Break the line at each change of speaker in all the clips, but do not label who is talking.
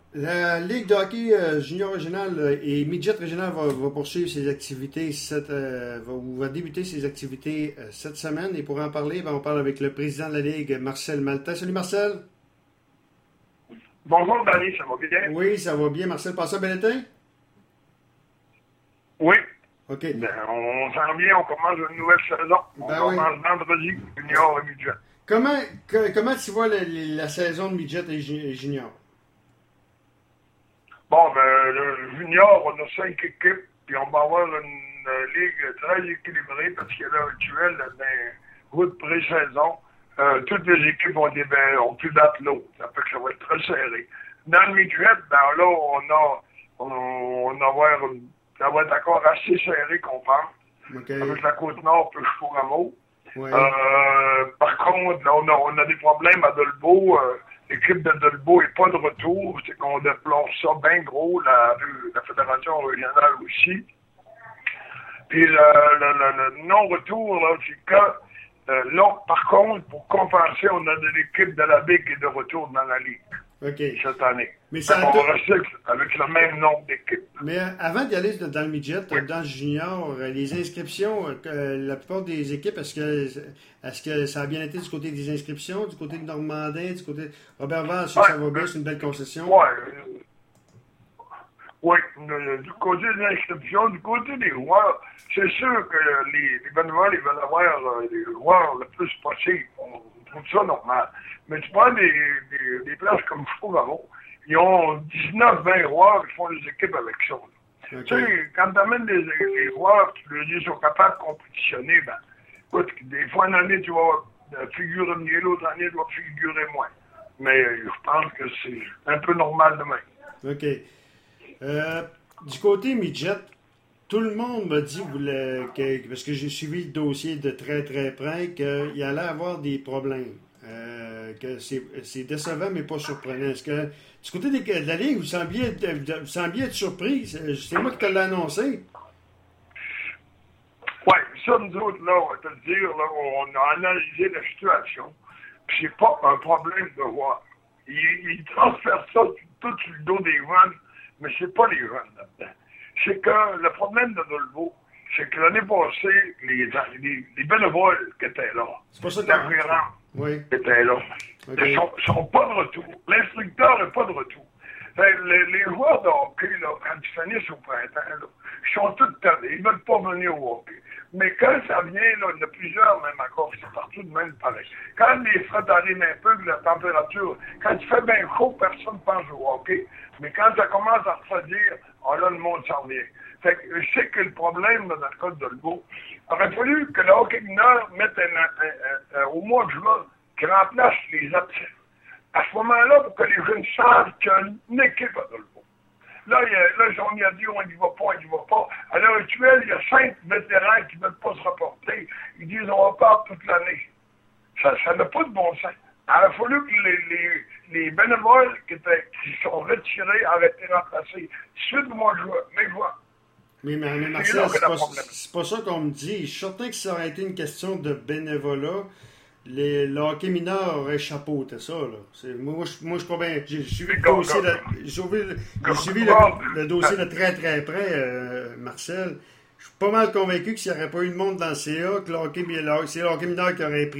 La Ligue de hockey junior régional et midget régional va poursuivre ses activités va débuter ses activités cette semaine. Et pour en parler, ben, on parle avec le président de la Ligue, Marcel Maltais. Salut Marcel!
Bonjour, Danny, ça va bien?
Oui, ça va bien. Marcel, passe un bel été?
Oui.
OK.
Ben, on s'en vient, on commence une nouvelle saison. On commence vendredi, junior et midget.
Comment tu vois la saison de midget et junior?
Bon, ben, le junior, on a 5 équipes, puis on va avoir une ligue très équilibrée parce qu'à l'heure actuelle, dans les routes pré-saison, toutes les équipes ont pu battre l'autre. Ça fait que ça va être très serré. Dans le midget, ben là, ça va être encore assez serré qu'on pense.
Okay.
Avec la Côte-Nord, plus Fouramau.
Ouais.
Par contre, là, on a des problèmes à Dolbeau. L'équipe de Dolbeau n'est pas de retour. C'est qu'on déplore ça bien gros, la Fédération régionale aussi. Puis le non-retour, là, c'est que là, par contre, pour compenser, on a de l'équipe de la Baie qui est de retour dans la Ligue.
Okay.
Cette année.
Mais ça
on va rester avec le même nombre d'équipes.
Mais avant d'y aller dans le midget, dans le junior, les inscriptions, la plupart des équipes, est-ce que ça a bien été du côté des inscriptions, du côté de Normandin, du côté de Robert Val, ça va bien, c'est une belle concession?
Oui, du côté des inscriptions, du côté des joueurs, c'est sûr que les bénévoles, ils veulent avoir les joueurs le plus possible. On trouve ça normal. Mais tu prends des places comme Fouramau, ils ont 19-20 joueurs qui font des équipes avec ça. Okay. Tu sais, quand tu amènes les joueurs, tu leur dis qu'ils sont capables de compétitionner, ben, écoute, des fois en année, tu vas figurer mieux, l'autre année, tu vas figurer moins. Mais je pense que c'est un peu normal de même.
OK. Du côté midget, tout le monde m'a dit, parce que j'ai suivi le dossier de très très près, qu'il allait avoir des problèmes. Que c'est décevant, mais pas surprenant. Est-ce que, du côté de la Ligue, vous sembliez être surpris? C'est moi qui te l'ai annoncé.
Oui, ça, nous autres, là, on va te le dire, là, on a analysé la situation. Puis c'est pas un problème de voir. Ils transfèrent ça tout sur le dos des jeunes, mais c'est pas les jeunes là-dedans. C'est que le problème de Dolbeau, c'est que l'année passée, les bénévoles qui étaient là,
oui.
étaient là, okay. sont pas de retour. L'instructeur n'est pas de retour. Les joueurs de hockey, là, quand ils finissent au printemps, là, ils sont tous tannés. Ils ne veulent pas venir au hockey. Mais quand ça vient, là, il y en a plusieurs, même encore, c'est partout de même pareil. Quand les frottes arrivent un peu, la température, quand il fait bien chaud, personne ne pense au hockey. Mais quand ça commence à refroidir, là, le monde s'en vient. Fait que je sais que le problème, là, dans le cas de Dolbeau, aurait fallu que le hockey mineur mette au mois de juin, qui remplace les absents. À ce moment-là, pour que les jeunes savent qu'il y a une équipe à Dolbeau. Là, on a dit, on n'y va pas. À l'heure actuelle, il y a 5 vétérans qui ne veulent pas se rapporter. Ils disent, on va pas toute l'année. Ça n'a pas de bon sens. Il a fallu que les bénévoles qui sont retirés arrêtent de remplacer. Suite du mois de juin,
mais Marcel, c'est pas ça qu'on me dit. Je suis certain que ça aurait été une question de bénévolat. Le hockey mineur aurait chapeauté ça. Là. Moi, je crois bien. J'ai suivi le dossier de très très près, Marcel. Je suis pas mal convaincu que s'il n'y aurait pas eu de monde dans le CA, que c'est le hockey mineur qui aurait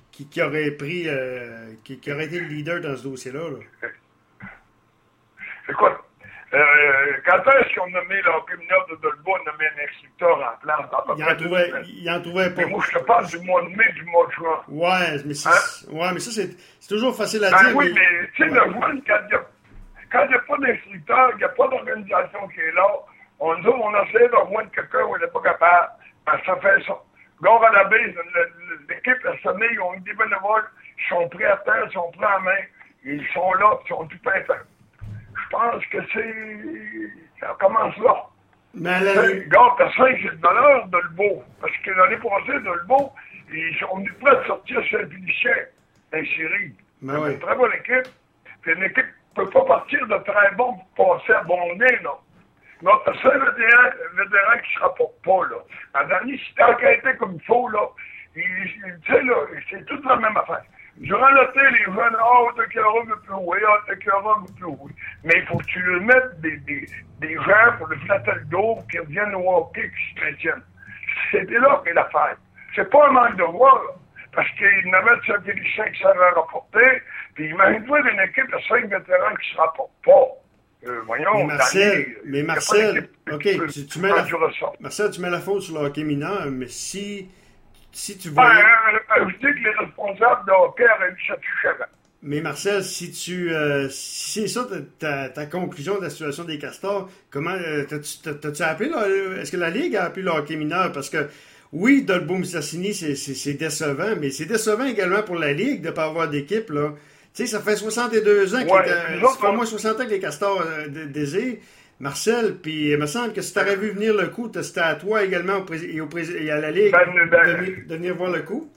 été le leader dans ce dossier-là. Là.
Écoute, quand est-ce qu'on a mis le hockey mineur de Dolbeau, on a mis un instructeur en place?
Il en trouvait pas.
Mais moi, je te parle du mois de mai, du mois de juin.
Ouais, mais ça, c'est toujours facile à dire.
Oui, mais tu sais, le jeune, quand il n'y a pas d'instructeur, il n'y a pas d'organisation qui est là, on essaie de rejoindre quelqu'un où il n'est pas capable. Ben, ça fait ça. Gare à la baie, l'équipe, la semaine, ils ont eu des bénévoles, ils sont prêts à terre, ils sont prêts à main, ils sont là, ils sont tout peints. Je pense que ça commence là. Gare à 5, c'est de l'heure de Dolbeau. Parce que l'année passée, Dolbeau, ils sont venus prêts de sortir Saint-Félicien en série.
C'est une
très bonne équipe. Puis une équipe ne peut pas partir de très bon pour passer à bon nez, là. Notre seul vétéran qui ne se rapporte pas, là. En dernier, si t'as enquêté comme il faut, là, tu sais, là, c'est toute la même affaire. Durant l'été, les jeunes, Tekara veut plus jouer, Tekara veut plus jouer. Mais il faut que tu lui mettes des gens pour le flatter le dos, qui reviennent au hockey, qui se maintiennent. C'était là qu'est l'affaire. C'est pas un manque de voix, là. Parce qu'il n'avait de Saint-Félicien qui savait rapporter, puis imagine-toi d'une équipe de 5 vétérans qui ne se rapportent pas. Voyons,
mais Marcel, OK, tu mets Marcel, tu mets la faute sur le hockey mineur, mais si tu vois...
je dis que les responsables de hockey auraient dû s'afficher avant.
Mais Marcel, si c'est ça ta conclusion de la situation des Castors, comment t'as-tu appelé est-ce que la Ligue a appelé le hockey mineur? Parce que oui, Dolbo Missassini, c'est décevant, mais c'est décevant également pour la Ligue de ne pas avoir d'équipe, là. Tu sais, ça fait 62 ans ça fait au moins 60 ans que les Castors désirent. Marcel, puis il me semble que si tu aurais vu venir le coup, c'était à toi également et à la Ligue de venir voir le coup.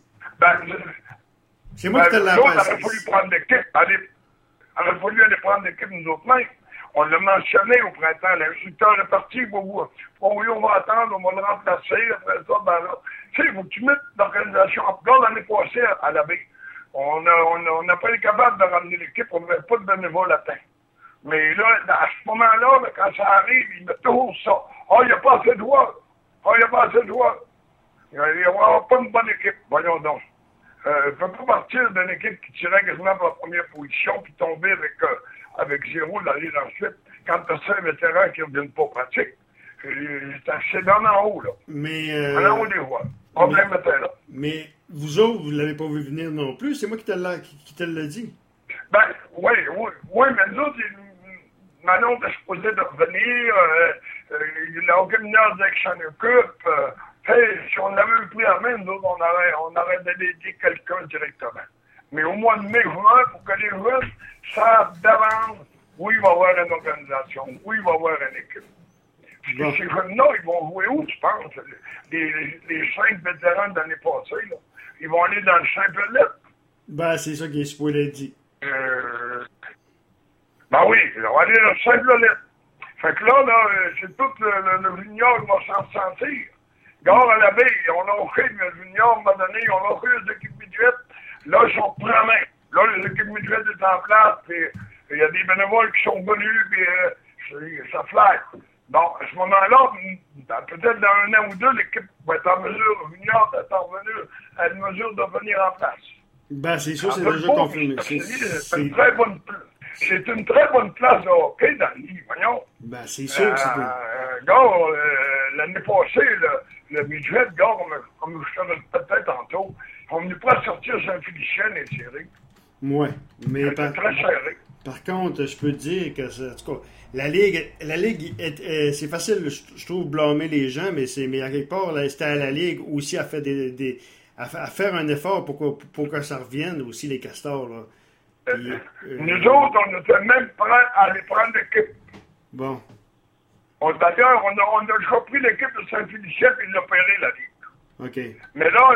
C'est moi qui te l'ai
appelé. Il aurait fallu prendre l'équipe. Il aurait fallu aller prendre l'équipe nous autres mêmes. On l'a mentionné au printemps. L'instructeur est parti. Oui, on va attendre, on va le remplacer. Après ça, tu sais, il faut que tu mettes l'organisation en place. L'année passée, à la baie, on n'a pas été capable de ramener l'équipe. On n'avait pas de bénévoles à temps. Mais là, à ce moment-là, quand ça arrive, ils mettent toujours ça. Il n'y a pas assez de joueurs. Il n'y a pas assez de joueurs. Il n'y aura pas une bonne équipe. Voyons donc. Il ne peut pas partir d'une équipe qui tirait quasiment pour la première position puis tomber avec 0 l'année ensuite quand tu as 5 vétérans qui ne reviennent pas pratique. C'est dans en haut, là.
Mais.
En haut des voies. Problème était là.
Mais vous autres, vous ne l'avez pas vu venir non plus. C'est moi qui te l'ai dit.
Oui, mais nous autres, Manon était supposé de revenir. Le hockey mineur disait qu'il s'en occupe. Si on l'avait eu pris en main, nous autres, on aurait délégué quelqu'un directement. Mais au mois de mai, juin, pour que les jeunes savent d'avance, oui, il va y avoir une organisation, oui, il va y avoir une équipe. Puis ces jeunes-là, ils vont jouer où, tu penses? Les 5 vétérans de l'année passée, là, ils vont aller dans le championnat.
C'est ça qui est supposé être dit.
Oui, ils vont aller dans le championnat. Fait que là, c'est tout le junior qui va s'en sentir. Gare à la baie, on a offert le junior, à un moment donné, on a offert les équipes midget. Là, ils sont pris en main. Là, les équipes midget sont en place, puis il y a des bénévoles qui sont venus, puis ça flaire. Bon, à ce moment-là, peut-être dans 1 an ou 2, l'équipe va être en mesure, le junior va être en mesure de venir en place.
C'est sûr, c'est déjà confirmé.
C'est une très bonne place. C'est une très bonne place de hockey dans le lit, voyons.
C'est sûr que c'est
l'année passée, le budget, comme je te peut-être tantôt, on n'est pas sortir Saint-Félicien et séries.
Oui, mais
très serré.
Par contre, je peux te dire que, en tout cas, la Ligue c'est facile, je trouve, blâmer les gens, mais à quelque part, là, c'était à la Ligue aussi à faire un effort pour que ça revienne aussi, les Castors, là.
Nous autres, on était même prêts à aller prendre l'équipe.
Bon.
D'ailleurs, on a déjà pris l'équipe de Saint-Félicien et il a opéré la Ligue.
OK.
Mais là,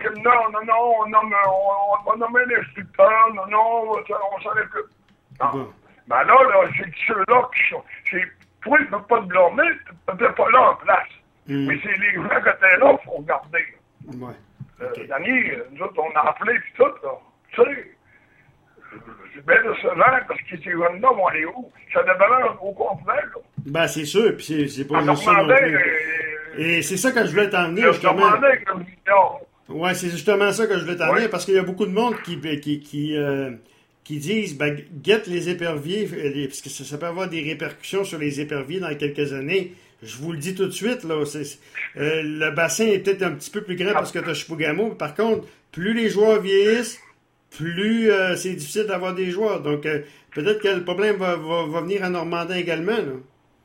on va nommer l'instructeur, on s'en occupe.
Bon.
Là, c'est ceux-là qui sont... Toi, tu ne peux pas te blâmer, tu n'étais pas là en place. Mais c'est les gens qui étaient là qu'il faut regarder.
Ouais.
Danny, nous autres, on a appelé puis tout, là. Tu sais... C'est bien décevant parce que ces jeunes-là vont aller où? Ça débalance au complet, là.
C'est sûr, puis c'est pas juste ça non plus. Et c'est ça que je voulais t'emmener, justement. Oui, c'est justement ça que je voulais t'emmener, parce qu'il y a beaucoup de monde qui disent, guette les éperviers, parce que ça peut avoir des répercussions sur les éperviers dans quelques années. Je vous le dis tout de suite, là, le bassin est peut-être un petit peu plus grand parce que tu as Chibougamau. Par contre, plus les joueurs vieillissent, plus c'est difficile d'avoir des joueurs. Donc, peut-être que le problème va venir à Normandin également. Là.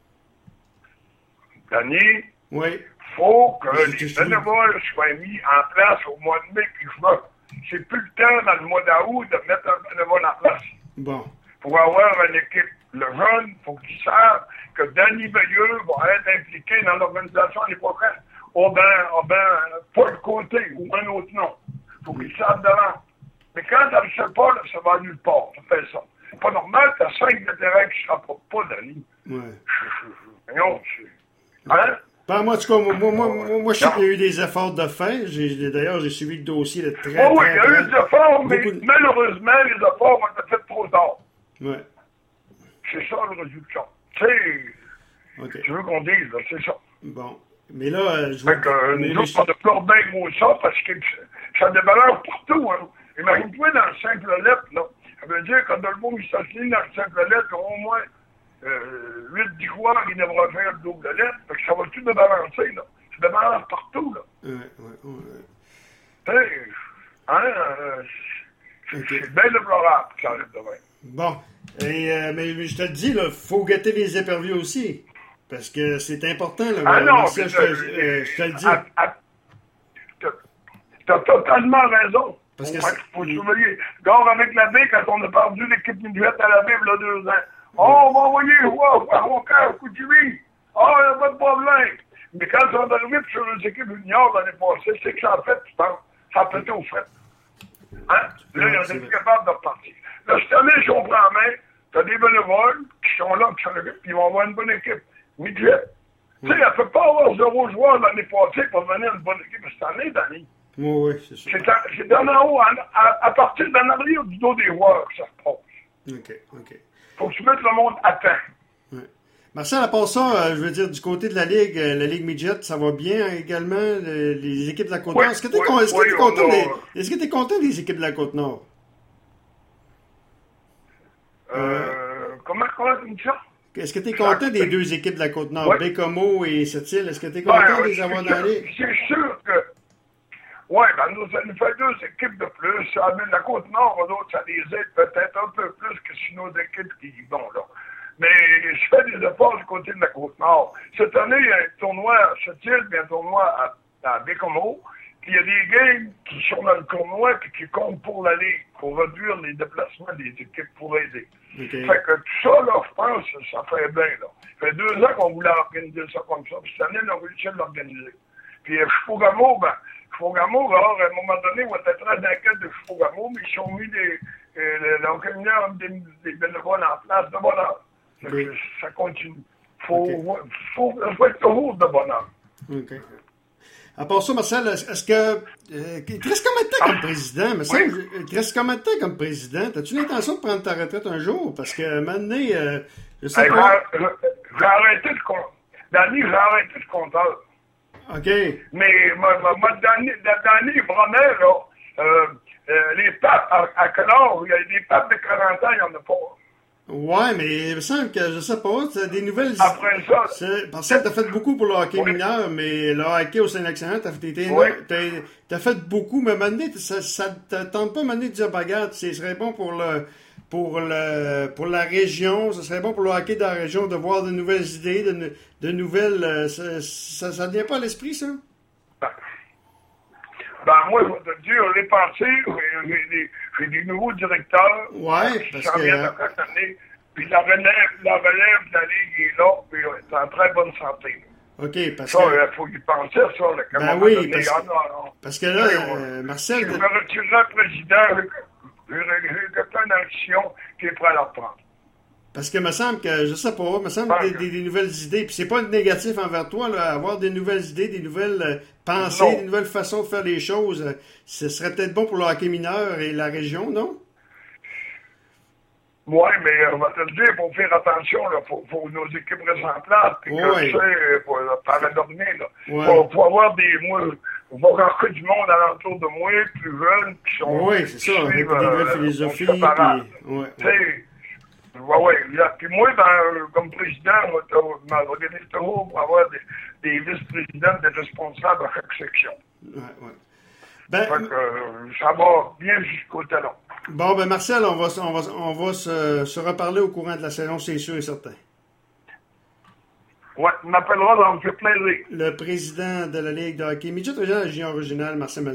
Danny,
oui.
Faut que les bénévoles soient mis en place au mois de mai puis juin. C'est plus le temps dans le mois d'août de mettre un bénévole en place.
Bon.
Pour avoir une équipe. Le jeune, il faut qu'il sache que Danny Veilleux va être impliqué dans l'organisation l'année prochaine. Paul Côté ou un autre nom. Il faut qu'il sache devant. Mais quand ça ne sait pas, là, ça va nulle part. Ça fait ça. C'est pas normal, tu as 5 vétérans qui ne se rapportent pas, Danny.
Ouais.
Non, hein?
Ben, moi, en tout cas, moi, je sais qu'il y a eu des efforts de fait. D'ailleurs, j'ai suivi le dossier de très,
oui,
très
il y a eu des efforts, mais malheureusement, les efforts ont été faits trop tard.
Ouais.
C'est ça le résultat. Tu sais,
okay.
Tu veux qu'on dise, là, c'est ça.
Bon. Mais là, je
vois que nous autres, on déplore bien gros ça parce que ça a des valeurs partout. Hein. Imagine-toi dans le simple lettre, là. Ça veut dire que dans le mot Mississippi, dans le simple lettre, il y a au moins 8-10 joueurs qui devraient faire le double lettre. Fait que ça va tout débalancer, là. C'est des valeurs partout, là.
Ouais.
C'est bien déplorable que ça arrive demain.
Bon. Mais je te le dis, il faut gâter les éperviers aussi. Parce que c'est important, là.
Non,
Marcel, je te le dis.
T'as totalement raison.
Parce que
faut surveiller. Gare avec la baie, quand on a perdu l'équipe Minuette à la baie, il y a 2 ans. On va envoyer voir mon cœur, coup de vie. Il n'y a pas de problème. Mais quand on est arrivé sur les équipes juniors l'année passée, c'est que ça a fait, tu penses, ça a pété au fait. Hein? Là, ils ont été capables de repartir. Là, cette année, si on prend en main, t'as des bénévoles qui sont là, qui sont là, puis ils vont avoir une bonne équipe. Midget. Tu sais, elle ne peut pas avoir 0 joueurs l'année passée pour devenir une bonne équipe cette année, Danny.
Oui, c'est sûr.
C'est d'en en haut, à partir d'en arrière du dos des joueurs que ça se passe.
OK.
Faut que tu mettes le monde à temps.
Ouais. Marcel, à part ça, je veux dire, du côté de la Ligue Midget, ça va bien également, les équipes de la Côte-Nord. Est-ce que tu es content des équipes de la Côte-Nord?
Comment tu dis ça?
Est-ce que tu es content des 2 équipes de la Côte-Nord, Bécomo et Sept-Îles? Est-ce que tu es content de les avoir dans la Ligue?
C'est sûr que... Oui, ça nous fait 2 équipes de plus. La Côte-Nord, eux autres, ça les aide peut-être un peu plus que sur nos équipes qui y vont, là. Mais je fais des efforts du côté de la Côte-Nord. Cette année, il y a un tournoi à Sept-Îles, puis un tournoi à Bécomo. Puis il y a des games qui sont dans le tournoi et qui comptent pour la Ligue, pour réduire les déplacements des équipes pour aider.
Okay.
Fait que tout ça, là, je pense, ça fait bien, là. Ça fait 2 ans qu'on voulait organiser ça comme ça. Puis cette année, on a réussi à l'organiser. Puis Chipogamo, là, à un moment donné, on était très inquiets de Chipogamo, mais ils ont mis des bénévoles en place de bonheur. Okay. Ça continue. Faut être toujours de bonheur.
OK. À part ça, Marcel, est-ce que. Il te reste combien de temps comme président? Il te reste combien de temps comme président? As-tu l'intention de prendre ta retraite un jour? Parce que maintenant, je sais pas.
J'ai arrêté de compter. Danny, j'ai arrêté de compteur.
OK.
Mais Danny, vraiment, là, les papes, à quel âge? Il y a des papes de 40 ans, il n'y en a pas.
Ouais, mais il me semble que, je sais pas, c'est des nouvelles...
Après ça...
Parce que t'as fait beaucoup pour le hockey mineur, mais le hockey au Saint-Laurent, t'as fait beaucoup, mais maintenant, ça te tente pas maintenant de dire, bagarre, ce serait bon pour la région, ce serait bon pour le hockey dans la région de voir de nouvelles idées, de nouvelles... ça ne vient pas à l'esprit, ça?
Moi, je vais te dire, les pensées, j'ai des nouveaux directeurs.
Ouais, parce que...
Puis la relève de la Ligue est là, puis c'est en très bonne santé.
OK, parce
ça,
que...
il faut y penser, ça. Là,
oui, parce que là, Marcel...
Je me retirerai président, j'ai plein d'actions qui est prêt à la reprendre.
Parce que me semble que, je sais pas, me semble des nouvelles idées. Puis c'est pas négatif envers toi, là, avoir des nouvelles idées, des nouvelles pensées, des nouvelles façons de faire les choses. Ce serait peut-être bon pour le hockey mineur et la région, non?
Oui, mais on va te le dire, il faut faire attention, là, pour nos équipes restent en place, puis pour dormir, là. Faut avoir il va rentrer du monde alentour de moi, plus jeunes, qui sont...
Oui, c'est ça, avec des nouvelles philosophies,
Puis moi, comme président, je m'organise toujours pour avoir des vice-présidents, des responsables à chaque section. Ça va bien jusqu'au talon.
Bon, Marcel, on va se reparler au courant de la saison, c'est sûr et certain.
Oui, tu m'appelleras, donc je plaisir.
Le président de la Ligue de hockey midget régional, Marcel Maltais.